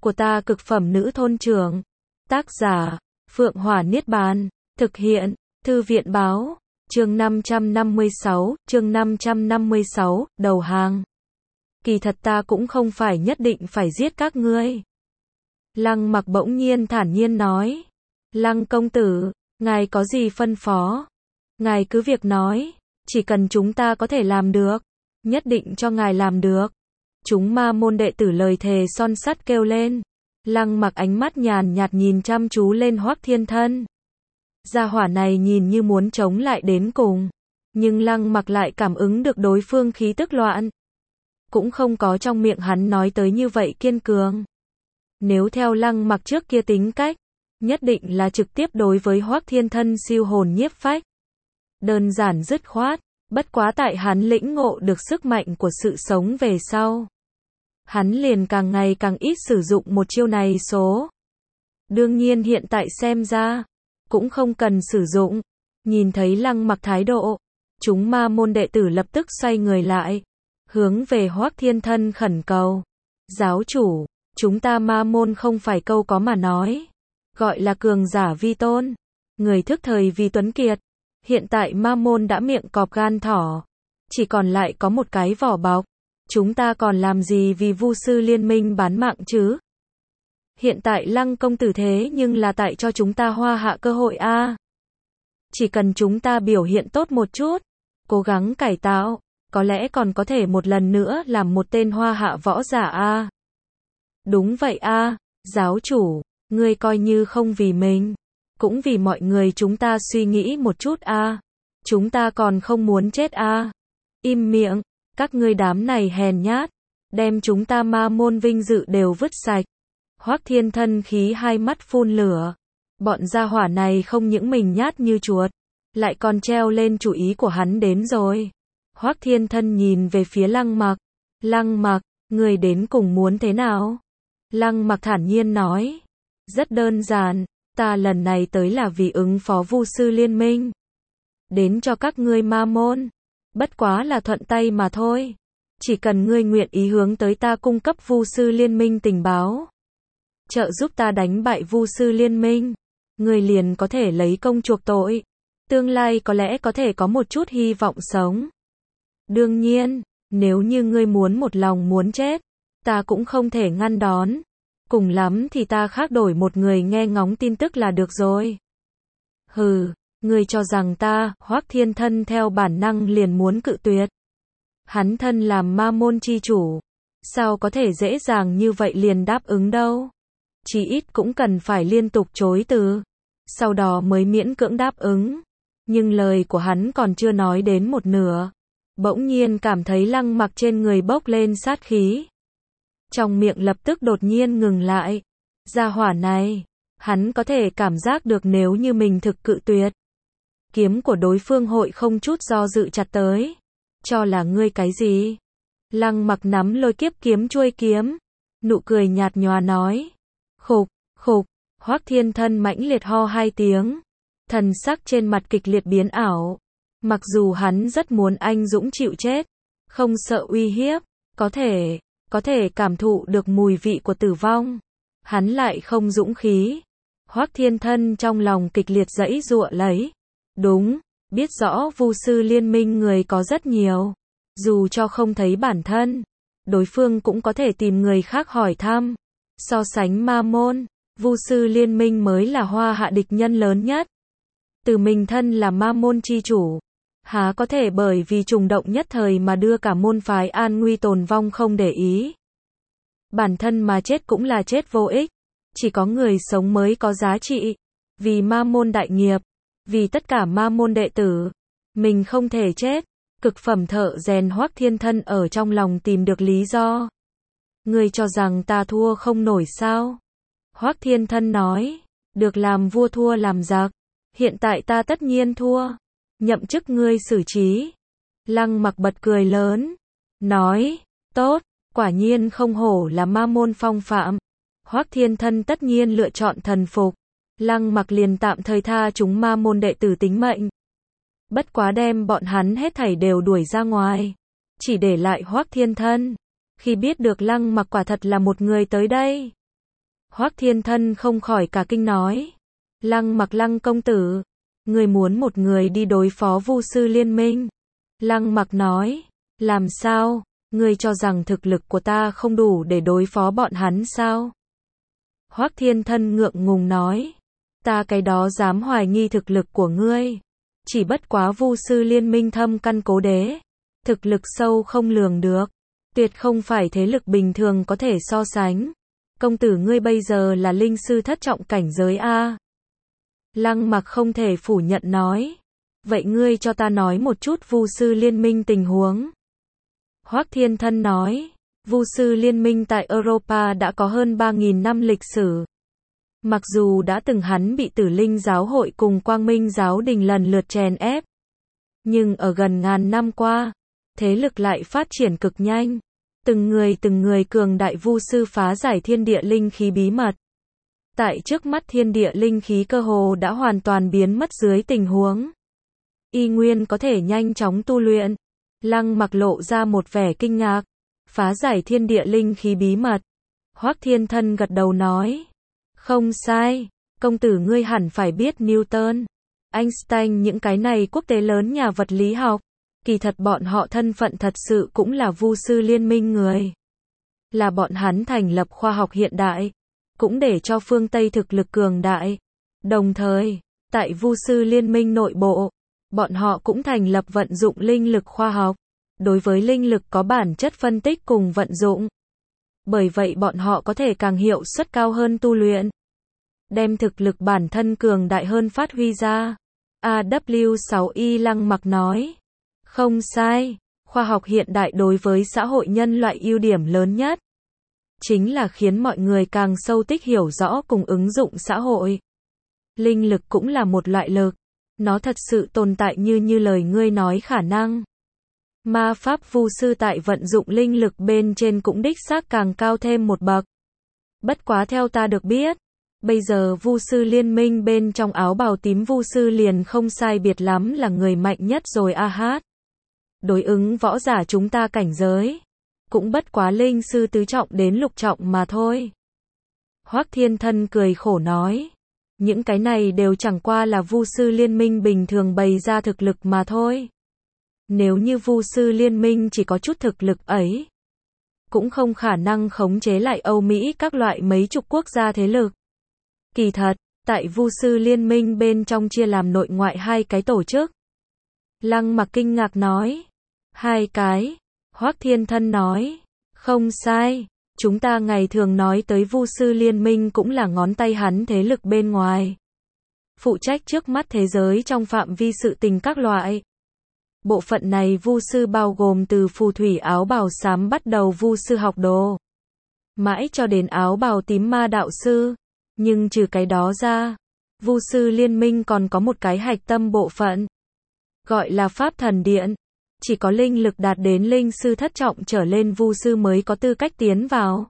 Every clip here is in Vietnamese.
của ta cực phẩm nữ thôn trưởng. Tác giả, Phượng Hỏa Niết Bàn. Thực hiện, Thư viện Báo. Chương 556, đầu hàng. Kỳ thật ta cũng không phải nhất định phải giết các ngươi. Lăng Mặc bỗng nhiên thản nhiên nói. Lăng công tử, ngài có gì phân phó? Ngài cứ việc nói, chỉ cần chúng ta có thể làm được, nhất định cho ngài làm được. Chúng ma môn đệ tử lời thề son sắt kêu lên. Lăng Mặc ánh mắt nhàn nhạt nhìn chăm chú lên Hoắc Thiên Thân. Gia hỏa này nhìn như muốn chống lại đến cùng, nhưng Lăng Mặc lại cảm ứng được đối phương khí tức loạn. Cũng không có trong miệng hắn nói tới như vậy kiên cường. Nếu theo Lăng Mặc trước kia tính cách, nhất định là trực tiếp đối với Hoắc Thiên Thân siêu hồn nhiếp phách. Đơn giản dứt khoát, bất quá tại hắn lĩnh ngộ được sức mạnh của sự sống về sau. Hắn liền càng ngày càng ít sử dụng một chiêu này số. Đương nhiên hiện tại xem ra, cũng không cần sử dụng. Nhìn thấy Lăng Mặc thái độ, chúng ma môn đệ tử lập tức xoay người lại, hướng về Hoắc Thiên Thân khẩn cầu. Giáo chủ, chúng ta ma môn không phải câu có mà nói, gọi là cường giả vi tôn, người thức thời vì tuấn kiệt. Hiện tại ma môn đã miệng cọp gan thỏ, chỉ còn lại có một cái vỏ bọc. Chúng ta còn làm gì vì Vu sư liên minh bán mạng chứ? Hiện tại Lăng công tử thế nhưng là tại cho chúng ta hoa hạ cơ hội a. Chỉ cần chúng ta biểu hiện tốt một chút, cố gắng cải tạo, có lẽ còn có thể một lần nữa làm một tên hoa hạ võ giả a. Đúng vậy a, giáo chủ, ngươi coi như không vì mình, cũng vì mọi người chúng ta suy nghĩ một chút a. Chúng ta còn không muốn chết a. Im miệng, các ngươi đám này hèn nhát, đem chúng ta ma môn vinh dự đều vứt sạch. Hoắc Thiên Thân khí hai mắt phun lửa. Bọn gia hỏa này không những mình nhát như chuột, lại còn treo lên chủ ý của hắn đến rồi. Hoắc Thiên Thân nhìn về phía Lăng Mặc. Lăng Mặc, người đến cùng muốn thế nào? Lăng Mặc thản nhiên nói. Rất đơn giản, ta lần này tới là vì ứng phó Vu sư liên minh. Đến cho các ngươi ma môn. Bất quá là thuận tay mà thôi. Chỉ cần ngươi nguyện ý hướng tới ta cung cấp Vu sư liên minh tình báo, trợ giúp ta đánh bại Vu sư liên minh, ngươi liền có thể lấy công chuộc tội. Tương lai có lẽ có thể có một chút hy vọng sống. Đương nhiên, nếu như ngươi muốn một lòng muốn chết, ta cũng không thể ngăn đón. Cùng lắm thì ta khác đổi một người nghe ngóng tin tức là được rồi. Hừ, ngươi cho rằng ta, Hoắc Thiên Thân theo bản năng liền muốn cự tuyệt. Hắn thân làm ma môn chi chủ, sao có thể dễ dàng như vậy liền đáp ứng đâu. Chỉ ít cũng cần phải liên tục chối từ, sau đó mới miễn cưỡng đáp ứng. Nhưng lời của hắn còn chưa nói đến một nửa, bỗng nhiên cảm thấy Lăng Mặc trên người bốc lên sát khí. Trong miệng lập tức đột nhiên ngừng lại. Gia hỏa này, hắn có thể cảm giác được nếu như mình thực cự tuyệt, kiếm của đối phương hội không chút do dự chặt tới. Cho là ngươi cái gì? Lăng Mặc nắm lôi kiếp kiếm chuôi kiếm, nụ cười nhạt nhòa nói. Khục, khục, Hoắc Thiên Thân mãnh liệt ho hai tiếng, thần sắc trên mặt kịch liệt biến ảo. Mặc dù hắn rất muốn anh dũng chịu chết, không sợ uy hiếp, có thể cảm thụ được mùi vị của tử vong, hắn lại không dũng khí. Hoắc Thiên Thân trong lòng kịch liệt giãy giụa lấy. Đúng, biết rõ Vu sư liên minh người có rất nhiều, dù cho không thấy bản thân, đối phương cũng có thể tìm người khác hỏi thăm. So sánh ma môn, Vu sư liên minh mới là hoa hạ địch nhân lớn nhất. Từ mình thân là ma môn chi chủ, há có thể bởi vì trùng động nhất thời mà đưa cả môn phái an nguy tồn vong không để ý. Bản thân mà chết cũng là chết vô ích, chỉ có người sống mới có giá trị. Vì ma môn đại nghiệp, vì tất cả ma môn đệ tử, mình không thể chết. Cực phẩm thợ rèn Hoắc Thiên Thân ở trong lòng tìm được lý do. Ngươi cho rằng ta thua không nổi sao? Hoắc Thiên Thân nói, được làm vua thua làm giặc. Hiện tại ta tất nhiên thua, nhậm chức ngươi xử trí. Lăng Mặc bật cười lớn, nói, tốt, quả nhiên không hổ là ma môn phong phạm. Hoắc Thiên Thân tất nhiên lựa chọn thần phục. Lăng Mặc liền tạm thời tha chúng ma môn đệ tử tính mệnh. Bất quá đem bọn hắn hết thảy đều đuổi ra ngoài, chỉ để lại Hoắc Thiên Thân. Khi biết được Lăng Mặc quả thật là một người tới đây, Hoắc Thiên Thân không khỏi cả kinh nói. Lăng Mặc Lăng công tử, người muốn một người đi đối phó Vu sư liên minh. Lăng Mặc nói, làm sao, ngươi cho rằng thực lực của ta không đủ để đối phó bọn hắn sao? Hoắc Thiên Thân ngượng ngùng nói, ta cái đó dám hoài nghi thực lực của ngươi. Chỉ bất quá Vu sư liên minh thâm căn cố đế, thực lực sâu không lường được, tuyệt không phải thế lực bình thường có thể so sánh. Công tử ngươi bây giờ là linh sư thất trọng cảnh giới a. Lăng Mặc không thể phủ nhận nói, vậy ngươi cho ta nói một chút Vu sư liên minh tình huống. Hoắc Thiên Thân nói, Vu sư liên minh tại Europa đã có hơn 3.000 năm lịch sử. Mặc dù đã từng hắn bị Tử Linh giáo hội cùng Quang Minh giáo đình lần lượt chèn ép, nhưng ở gần ngàn năm qua, thế lực lại phát triển cực nhanh. Từng người cường đại vu sư phá giải thiên địa linh khí bí mật. Tại trước mắt thiên địa linh khí cơ hồ đã hoàn toàn biến mất dưới tình huống y nguyên có thể nhanh chóng tu luyện. Lăng Mặc lộ ra một vẻ kinh ngạc. Phá giải thiên địa linh khí bí mật. Hoắc Thiên Thân gật đầu nói, không sai, công tử ngươi hẳn phải biết Newton, Einstein những cái này quốc tế lớn nhà vật lý học. Kỳ thật bọn họ thân phận thật sự cũng là Vu sư liên minh người. Là bọn hắn thành lập khoa học hiện đại, cũng để cho phương Tây thực lực cường đại. Đồng thời, tại Vu sư liên minh nội bộ, bọn họ cũng thành lập vận dụng linh lực khoa học. Đối với linh lực có bản chất phân tích cùng vận dụng. Bởi vậy bọn họ có thể càng hiệu suất cao hơn tu luyện. Đem thực lực bản thân cường đại hơn phát huy ra. AW6Y Lăng Mặc nói. Không sai, khoa học hiện đại đối với xã hội nhân loại ưu điểm lớn nhất chính là khiến mọi người càng sâu tích hiểu rõ cùng ứng dụng xã hội. Linh lực cũng là một loại lực, nó thật sự tồn tại như lời ngươi nói khả năng. Ma pháp vu sư tại vận dụng linh lực bên trên cũng đích xác càng cao thêm một bậc. Bất quá theo ta được biết, bây giờ vu sư liên minh bên trong áo bào tím vu sư liền không sai biệt lắm là người mạnh nhất rồi a hát. Đối ứng võ giả chúng ta cảnh giới, cũng bất quá linh sư tứ trọng đến lục trọng mà thôi. Hoắc Thiên Thân cười khổ nói, những cái này đều chẳng qua là vu sư liên minh bình thường bày ra thực lực mà thôi. Nếu như vu sư liên minh chỉ có chút thực lực ấy, cũng không khả năng khống chế lại Âu Mỹ các loại mấy chục quốc gia thế lực. Kỳ thật, tại vu sư liên minh bên trong chia làm nội ngoại hai cái tổ chức. Lăng Mặc kinh ngạc nói, hai cái. Hoắc Thiên Thân nói, không sai, chúng ta ngày thường nói tới vu sư liên minh cũng là ngón tay hắn thế lực bên ngoài. Phụ trách trước mắt thế giới trong phạm vi sự tình các loại. Bộ phận này vu sư bao gồm từ phù thủy áo bào xám bắt đầu vu sư học đồ, mãi cho đến áo bào tím ma đạo sư. Nhưng trừ cái đó ra, vu sư liên minh còn có một cái hạch tâm bộ phận, gọi là Pháp Thần Điện. Chỉ có linh lực đạt đến linh sư thất trọng trở lên vu sư mới có tư cách tiến vào.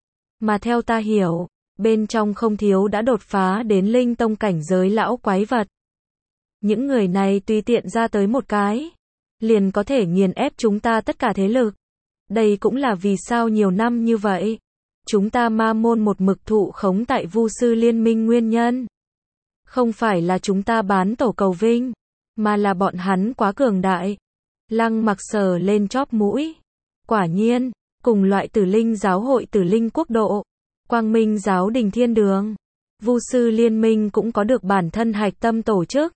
Mà theo ta hiểu, bên trong không thiếu đã đột phá đến linh tông cảnh giới lão quái vật. Những người này tùy tiện ra tới một cái, liền có thể nghiền ép chúng ta tất cả thế lực. Đây cũng là vì sao nhiều năm như vậy, chúng ta ma môn một mực thụ khống tại vu sư liên minh nguyên nhân. Không phải là chúng ta bán tổ cầu vinh, mà là bọn hắn quá cường đại. Lăng Mặc sờ lên chóp mũi. Quả nhiên, cùng loại Tử Linh giáo hội Tử Linh quốc độ, Quang Minh giáo đình thiên đường, vu sư liên minh cũng có được bản thân hạch tâm tổ chức.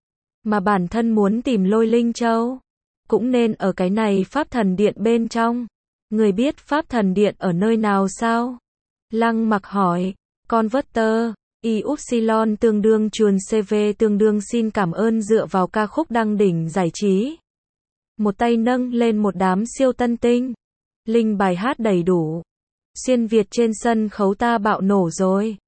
Mà bản thân muốn tìm Lôi Linh Châu, cũng nên ở cái này Pháp Thần Điện bên trong. Người biết Pháp Thần Điện ở nơi nào sao? Lăng Mặc hỏi. Converter, Y-Upsilon tương đương chuồn CV tương đương xin cảm ơn dựa vào ca khúc đăng đỉnh giải trí. Một tay nâng lên một đám siêu tân tinh. Linh bài hát đầy đủ. Xuyên Việt trên sân khấu ta bạo nổ rồi.